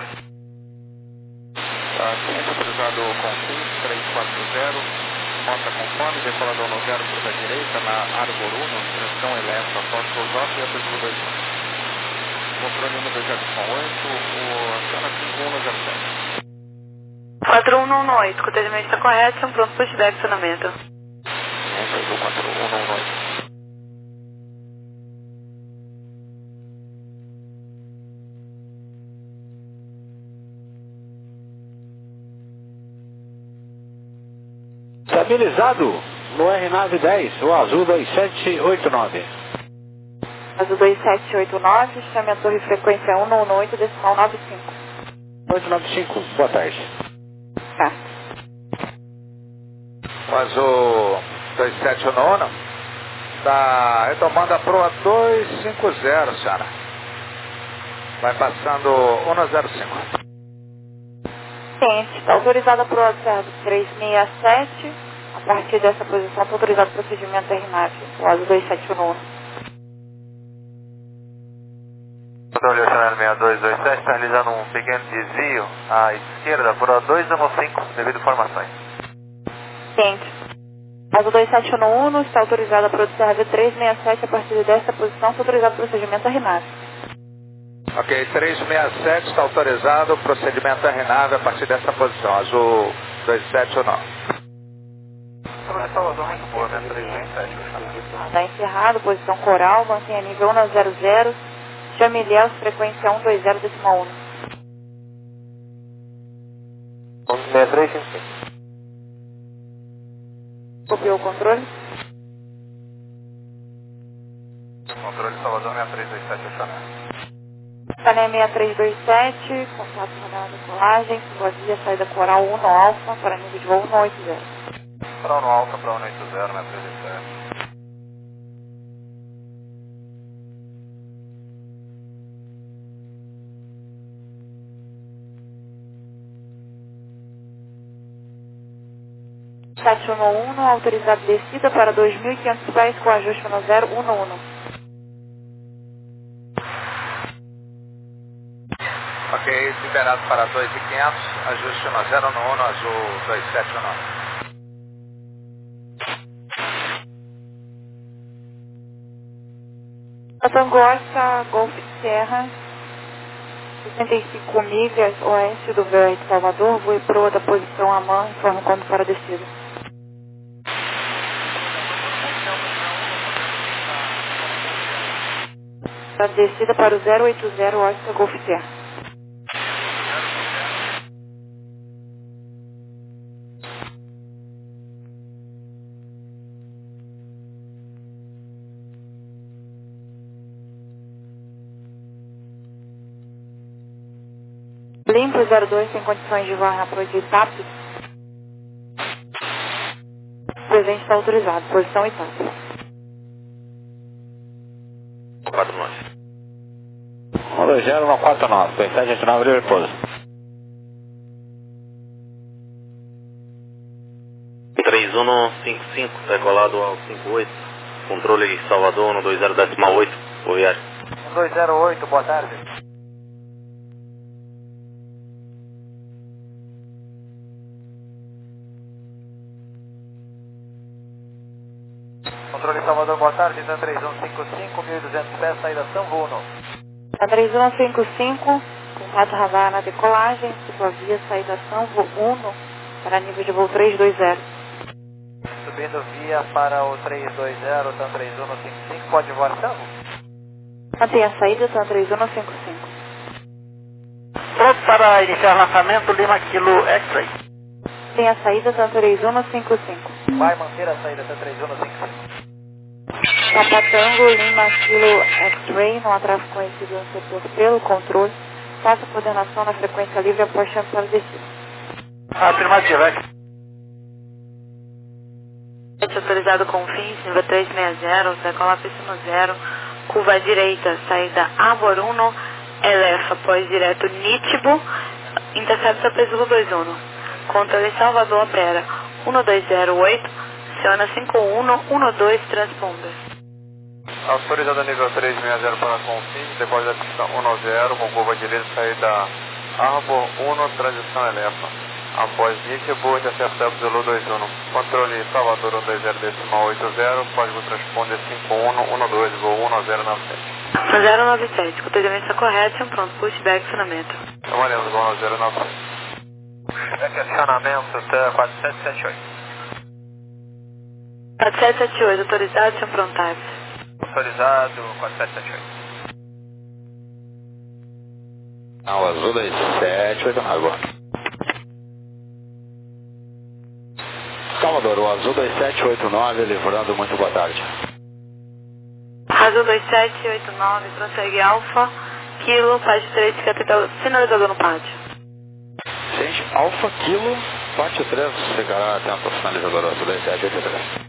[SPEAKER 3] Tá, ciência autorizado com fins, três quatro zero, monta conforme, decolador no zero, curva direita, na Arbor um, direção Elefa, após Tozop e a Pisulo dois um. Controle um dois zero oito, o aciona cinco um zero sete.
[SPEAKER 8] quatro um um oito, o atendimento está correto, pronto para o feedback de acionamento.
[SPEAKER 3] quatro um um oito.
[SPEAKER 7] Estabilizado no R nove dez, o azul dois sete oito nove.
[SPEAKER 10] Azul dois sete oito nove, chame a torre frequência um um oito, decimal nove cinco.
[SPEAKER 7] oito nove cinco, boa tarde.
[SPEAKER 10] Tá.
[SPEAKER 3] O azul dois sete um nove está retomando a proa dois cinco zero, senhora. Vai passando um zero cinco.
[SPEAKER 10] Ciente, está autorizada a proa do Serra do três seis sete. A partir dessa posição está autorizado o procedimento R nove, o azul dois sete um nove.
[SPEAKER 2] Controle oceano seis dois dois sete, está realizando um pequeno desvio à esquerda por dois um cinco, devido a informações.
[SPEAKER 10] Ciente. Azul dois sete um um está autorizada a produção R V três seis sete, a partir desta posição está autorizado o procedimento R nove.
[SPEAKER 3] Ok, três seis sete está autorizado o procedimento R nove a partir dessa posição, azul dois sete um nove.
[SPEAKER 10] Está encerrado, posição coral, mantenha nível um zero zero. Chame Ilhéus, frequência um dois zero, decimal um.
[SPEAKER 2] seis três cinco cinco.
[SPEAKER 10] Copiou o controle?
[SPEAKER 2] Controle Salvador seis três dois sete, acionado.
[SPEAKER 10] Sané seis três dois sete, contato radar de colagem, via saída coral um no alfa, para nível de voo um oito zero.
[SPEAKER 2] Para um alfa, para um oito zero, seis três dois sete.
[SPEAKER 10] sete um um, autorizado descida para dois mil e quinhentos pés com ajuste no zero um um.
[SPEAKER 3] Ok, liberado para dois mil e quinhentos, ajuste no zero um um, azul dois sete um nove.
[SPEAKER 10] Tangosta, Golf Serra, sessenta e cinco milhas oeste do V R de Salvador, voe proa da posição AMAN, informe quando para a descida. A descida para o zero oito zero Oscar Golf Serra. Limpo zero dois, tem condições de voar na proa de Itap. Presente está autorizado, posição Itap.
[SPEAKER 2] quatro nove.
[SPEAKER 7] um dois zero um quatro nove, dois sete oito nove, repouso.
[SPEAKER 9] três um cinco cinco, decolado ao cinco oito. Controle Salvador, um dois zero decimal oito, por viagem.
[SPEAKER 2] um dois zero oito, boa tarde. Controle Salvador, boa tarde, Dan três um cinco cinco, mil e duzentos pés, saída São Bruno.
[SPEAKER 10] Dan três um cinco cinco, contato radar na decolagem, ciclovia, saída São Bruno, para nível de voo três dois zero.
[SPEAKER 2] Subindo via para o três dois zero, Dan três um cinco cinco, pode voar São?
[SPEAKER 10] Mantenha a saída, Dan três um cinco cinco.
[SPEAKER 7] Pronto para iniciar lançamento, Lima Kilo X-Ray.
[SPEAKER 10] Tem a saída, Dan três um cinco cinco.
[SPEAKER 2] Vai manter a saída, Dan três um cinco cinco.
[SPEAKER 10] Papatango, Lima Kilo X-Ray, não há tráfego conhecido no setor pelo controle. Faça coordenação na frequência livre após chance para descida.
[SPEAKER 7] Afirmativa, X.
[SPEAKER 8] Autorizado com fins, nível três seis zero, decola pista no zero, curva direita, saída Arbor um, Elefa, pós direto Nítibo, intercepta Pesulo dois um. Controle Salvador, opera um dois zero oito, aciona cinco um um dois, transponder.
[SPEAKER 2] Autorizado nível três seis zero para Confins, depois da pista um zero, com curva direita, saída Arbor um, transição Elefa. Após Nítibo, intercepta Zulu dois um. Controle Salvador um dois zero decimal oito zero, código transponder cinco um um dois, voo um zero nove sete.
[SPEAKER 8] zero nove sete, o procedimento está correto, pronto, pushback, acionamento.
[SPEAKER 2] Trabalhando com um zero nove sete. Pushback, acionamento, até quatro sete sete oito.
[SPEAKER 8] quatro sete sete oito, autorizado, sem prontário.
[SPEAKER 2] Autorizado, quatro sete sete oito.
[SPEAKER 7] Não, azul dois sete oito nove, boa.
[SPEAKER 11] Salvador, o Azul dois sete oito nove, livrando, muito boa tarde.
[SPEAKER 8] Azul dois sete oito nove, prossegue Alfa, Kilo, parte três, fica sinalizador no pátio.
[SPEAKER 11] Gente, Alfa, Kilo, parte três, ficará atento ao sinalizador Azul dois sete oito três.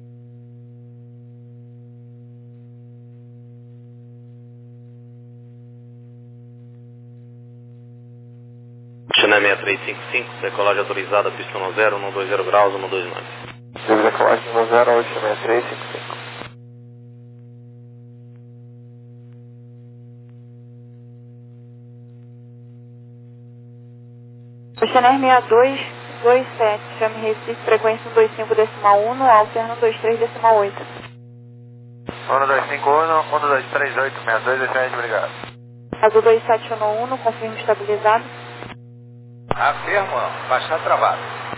[SPEAKER 9] China seis três cinco cinco, decolagem autorizada, pista um zero, um dois zero graus, um dois nove.
[SPEAKER 2] Decolagem um zero, China seis três cinco cinco.
[SPEAKER 10] Oceaner seis dois dois sete, chame Recife, frequência um dois cinco decimal um, alterno dois três decimal oito.
[SPEAKER 2] um dois cinco um, um dois três oito, seis dois dois sete, obrigado.
[SPEAKER 10] Azul dois sete um um, confirme estabilizado.
[SPEAKER 3] Afirmo, bastante travado.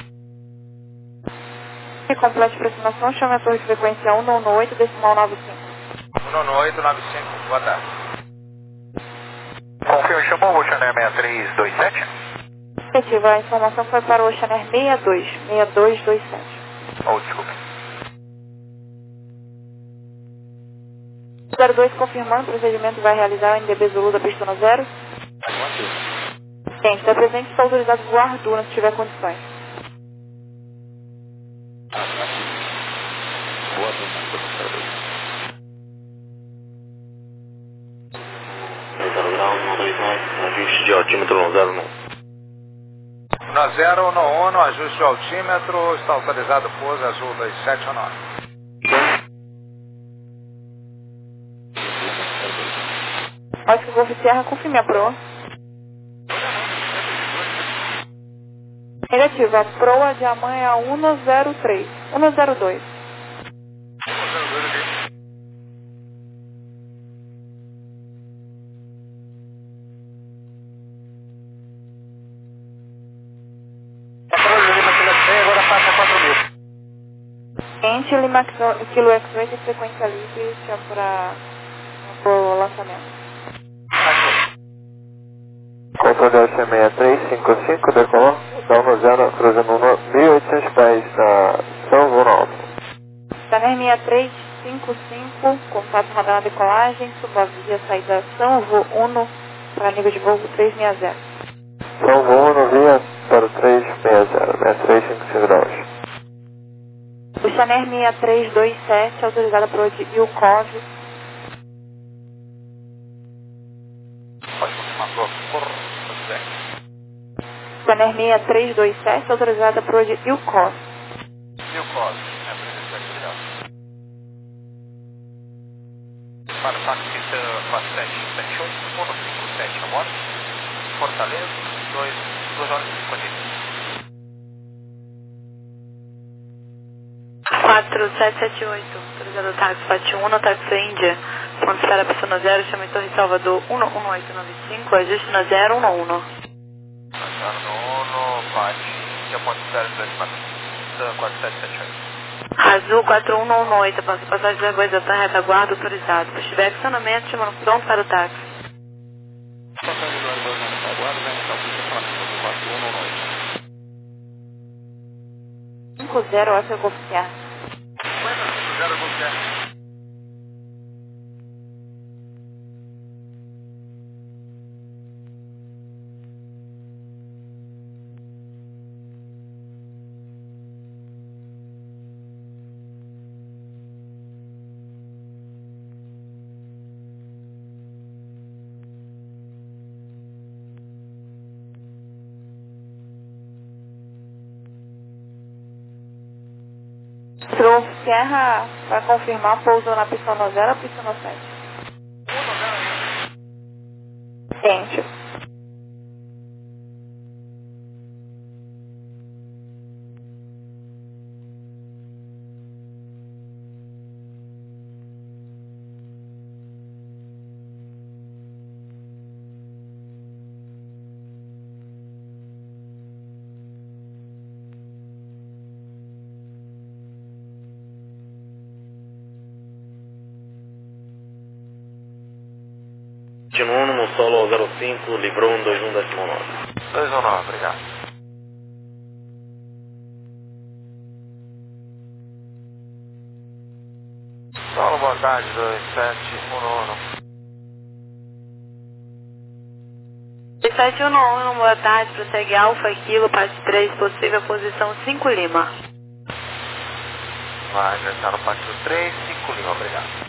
[SPEAKER 10] E complete aproximação, chame a torre de frequência um um oito decimal nove cinco.
[SPEAKER 3] um um oito nove cinco, boa tarde.
[SPEAKER 2] Confirma, chamou o Oceaner seis três dois sete?
[SPEAKER 10] Efetiva, a informação foi para o Oceaner seis dois, seis dois dois sete.
[SPEAKER 2] Oh, desculpe.
[SPEAKER 10] zero dois confirmando, o procedimento vai realizar o N D B Zulu da pista no zero. Gente, está presente, está autorizado a voar Duna se tiver condições.
[SPEAKER 11] Boa
[SPEAKER 9] zero graus, um dois nove, ajuste de altímetro um zero nove.
[SPEAKER 3] um zero um um, ajuste de altímetro, está autorizado pouso Azul dois sete um nove.
[SPEAKER 10] Ótimo, Golf Sierra, confirme a proa. Negativa, a proa de amanhã é um zero três, um zero dois.
[SPEAKER 2] Agora passa quatro mil.
[SPEAKER 10] Gente, Lima Kilo X oito, frequência livre, já para o lançamento.
[SPEAKER 2] Controle Ocean seis três cinco cinco, decolou, dá um zero, cruzando mil e oitocentos pés da São Gonçalo.
[SPEAKER 10] Oceaner seis três cinco cinco, contato radar na decolagem, subavia saída São Uno, para nível de voo três seis zero.
[SPEAKER 2] São Uno, via para três seis zero, seis três cinco cinco graus.
[SPEAKER 10] Oceaner seis três dois sete, autorizada para o Ilcov.
[SPEAKER 3] Pode confirmar, por favor.
[SPEAKER 10] Oceaner seis três dois sete, autorizada para o Ilcov.
[SPEAKER 3] Ilcov, é a presença aqui, obrigado. Para o táxi quatro sete sete oito, um cinco sete, agora. Fortaleza, dois horas e cinquenta e cinco.
[SPEAKER 8] quatro sete sete oito, autorizado táxi Fat um, táxi Índia. Quando espera a pista no zero, chame Torre Salvador um um oito nove cinco, ajuste na zero um um.
[SPEAKER 2] Uno, Pati, já pode estar em quatro sete sete oito.
[SPEAKER 8] Azul quatro um um oito, passa passagem de Lagoas da Terra, retaguarda autorizado. Se estiver acionamento, chamando pronto para o táxi.
[SPEAKER 3] Passagem de Lagoas da retaguarda, vem para o quatro um um oito.
[SPEAKER 10] cinco zero, Oscar Golf Sierra.
[SPEAKER 3] cinco zero, Golf Sierra.
[SPEAKER 10] Golf Sierra vai confirmar pouso na pista no zero ou pista no sete? Gente.
[SPEAKER 9] Uno no solo zero cinco, livrou um dois um decimal nove.
[SPEAKER 2] dois um nove, obrigado. Saulo, boa tarde, dois sete um um.
[SPEAKER 8] dois sete um um, boa tarde, prossegue Alfa Kilo, parte três, possível posição cinco Lima.
[SPEAKER 2] Vai ingressar no pátio três, cinco Lima, obrigado.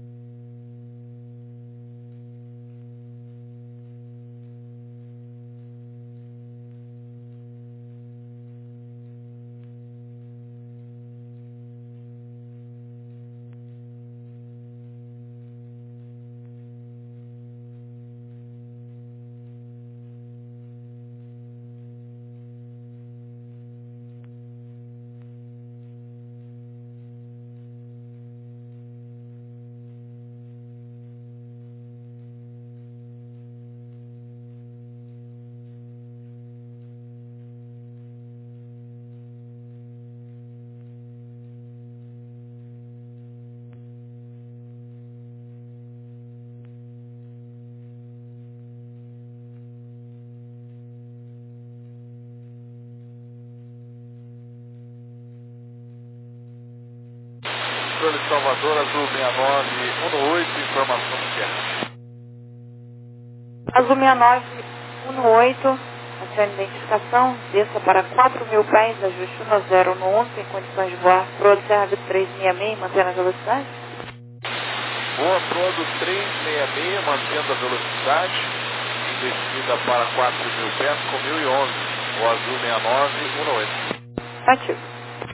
[SPEAKER 3] Controle Salvador, Azul sessenta e nove um oito, informação que é.
[SPEAKER 10] Azul sessenta e nove um oito, a sua identificação, desça para quatro mil pés, ajuste um zero no um, tem condições de voar, Proa do Serra trezentos e sessenta e seis, mantendo a velocidade?
[SPEAKER 3] Boa, Proa do trezentos e sessenta e seis, mantendo a velocidade, em descida para quatro mil pés com mil e onze, o Azul sessenta e nove um oito.
[SPEAKER 10] Ativo.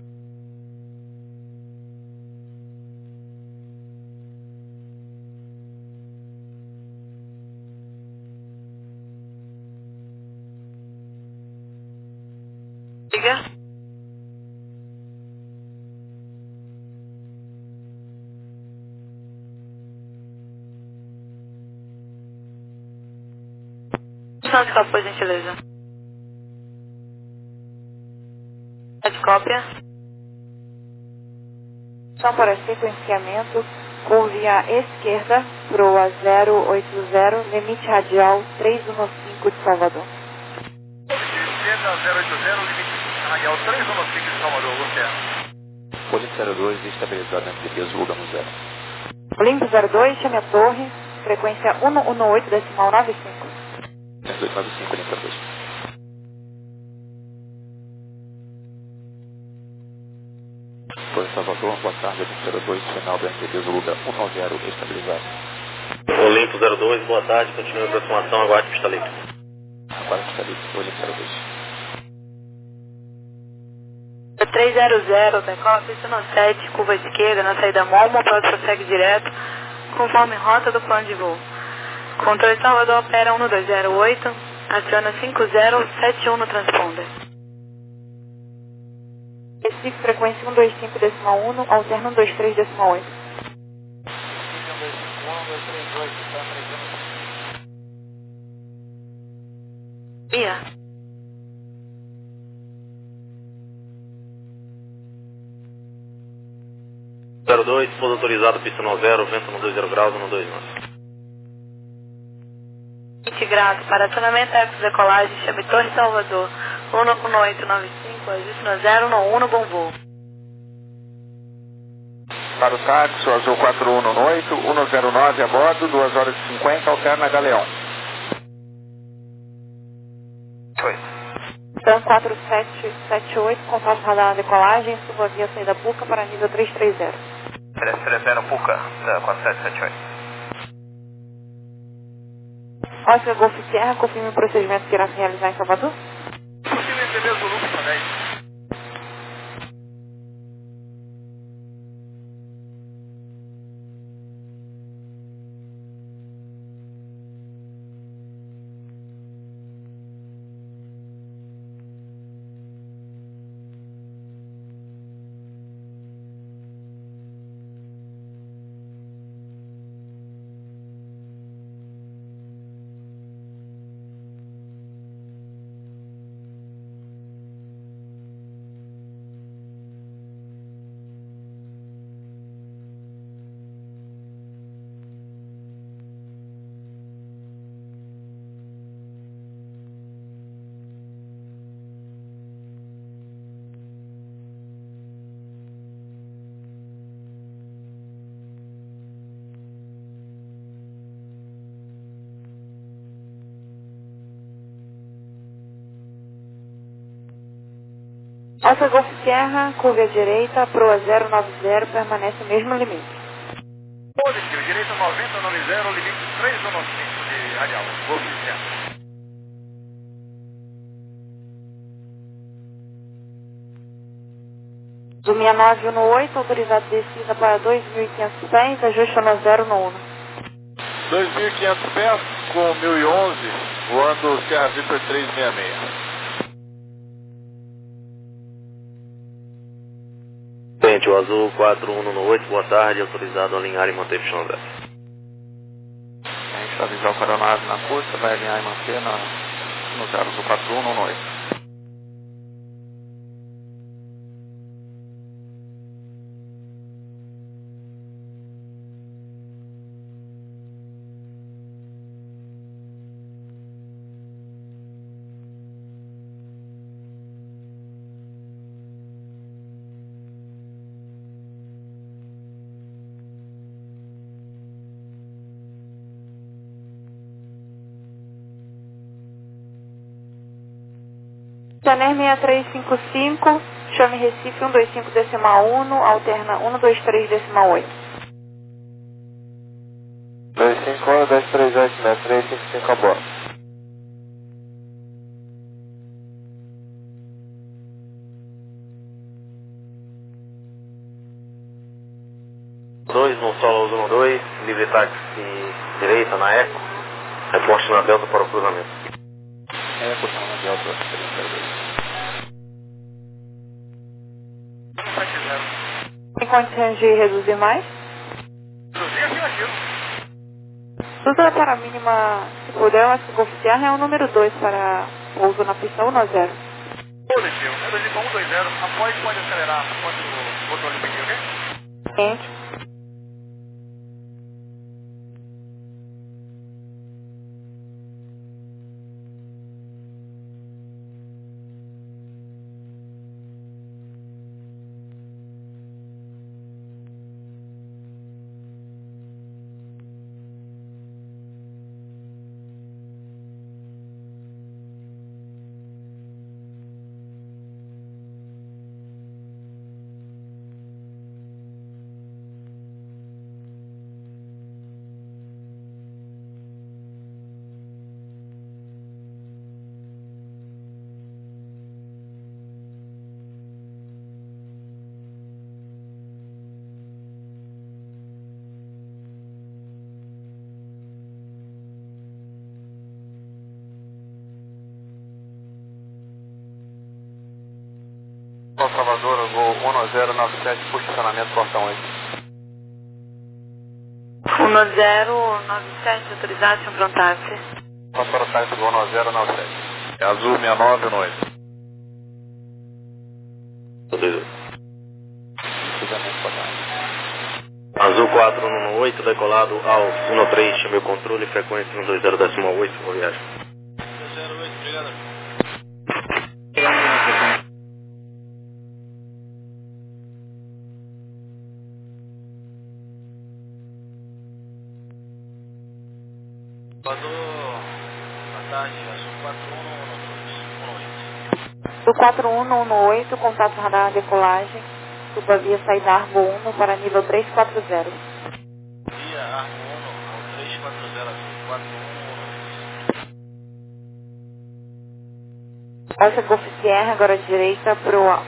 [SPEAKER 8] Diga. Santo Copa, por gentileza. É de cópia.
[SPEAKER 10] Só para sequenciamento, curve à esquerda, Proa zero oito zero, limite radial trezentos e quinze de Salvador.
[SPEAKER 3] Esquerda zero oito zero, limite radial trezentos e quinze de Salvador, Luciano.
[SPEAKER 11] Polícia zero dois, estabilizado entre peso, lugar no zero.
[SPEAKER 10] Olimpo zero dois, chame a torre, frequência cento e dezoito, decimal nove cinco.
[SPEAKER 11] cento e oito nove cinco, Olimpo zero dois. Polícia Salvador, boa tarde, Olimpo zero dois, final do entre peso, lugar cento e noventa, estabilizado.
[SPEAKER 9] Olimpo zero dois, boa tarde, continue a aproximação, aguarde pista livre.
[SPEAKER 11] Agora está livre, Olimpo zero dois.
[SPEAKER 8] três zero zero, decola pista no sete, curva esquerda, na saída Momo, próximo prossegue direto, conforme rota do plano de voo. Controle Salvador opera um dois zero oito, aciona cinco zero sete um no transponder.
[SPEAKER 10] Recife, frequência cento e vinte e cinco, decimal um, alterna cento e vinte e três, decimal oito.
[SPEAKER 8] Via.
[SPEAKER 9] zero dois, pouso autorizado, pista no zero, vento no dois zero graus, no dois nove.
[SPEAKER 8] vinte graus, para acionamento aéreo decolagem, chame Torre Salvador, um oito nove cinco, ajuste no zero no um no bom voo.
[SPEAKER 3] Para o táxi, o Azul quatro um um oito, um zero nove a bordo, duas horas e cinquenta, alterna Galeão. Oi.
[SPEAKER 10] Então quatro sete sete oito, contato radar na decolagem, suba via saída Puca para nível trezentos e trinta.
[SPEAKER 2] trezentos e trinta Puca, quatro sete sete oito.
[SPEAKER 10] Oscar Golf Sierra, confirme o procedimento que irá se realizar em Salvador?
[SPEAKER 3] Possível entender o Zulu também.
[SPEAKER 10] Alfa Golf Sierra, curva à direita, proa zero nove zero, permanece o mesmo limite.
[SPEAKER 3] Positivo, direita noventa noventa, limite três um cinco de radial, Golf Sierra.
[SPEAKER 10] Do sessenta e nove no oito, autorizado descida para dois mil e quinhentos pés, ajuste no zero no Uno.
[SPEAKER 6] dois mil e quinhentos pés com mil e onze, voando Sierra Viper trezentos e sessenta e seis.
[SPEAKER 9] Frente, o azul quatro um no oito, boa tarde, autorizado a alinhar e manter pista no zero.
[SPEAKER 5] A gente vai avisar o aeronave na curta, vai alinhar e manter na, no zero do quatro um no oito.
[SPEAKER 10] Janer seis três cinco cinco, chame Recife um dois cinco decimal um, alterna um dois três decimal oito.
[SPEAKER 2] dois cinco um, dois três oito, três cinco cinco a bordo.
[SPEAKER 9] dois no solo um dois, livre táxi direita na Eco, reporte na Delta para o cruzamento.
[SPEAKER 5] Eco, tá na Delta trinta e dois.
[SPEAKER 10] Tem condições de reduzir mais?
[SPEAKER 3] Reduzir afirmativo.
[SPEAKER 10] Usa para a mínima, se puder, mas o Golf Sierra é o número dois para pouso na pista um a zero.
[SPEAKER 3] Positivo, reduzir para um dois zero, após pode acelerar quando o controle pedir, ok?
[SPEAKER 10] Gente.
[SPEAKER 2] Salvador, voo um zero nove sete, posicionamento portão oito.
[SPEAKER 8] um zero nove sete, autorizado, sem frontáxi.
[SPEAKER 2] Passou o táxi do um zero nove sete.
[SPEAKER 6] É azul sessenta e nove no oito.
[SPEAKER 9] Azul quatro um no oito, decolado ao um três, chame o controle, frequência um dois zero decimal oito, boa viagem.
[SPEAKER 6] zero oito, obrigado.
[SPEAKER 10] Do quatro um no oito, contato radar decolagem, suba via saída Arvo um para nível três quatro zero.
[SPEAKER 6] Via Arvo um ao três quatro zero, quatro um.
[SPEAKER 10] Alfa Golf Sierra, agora à direita, proa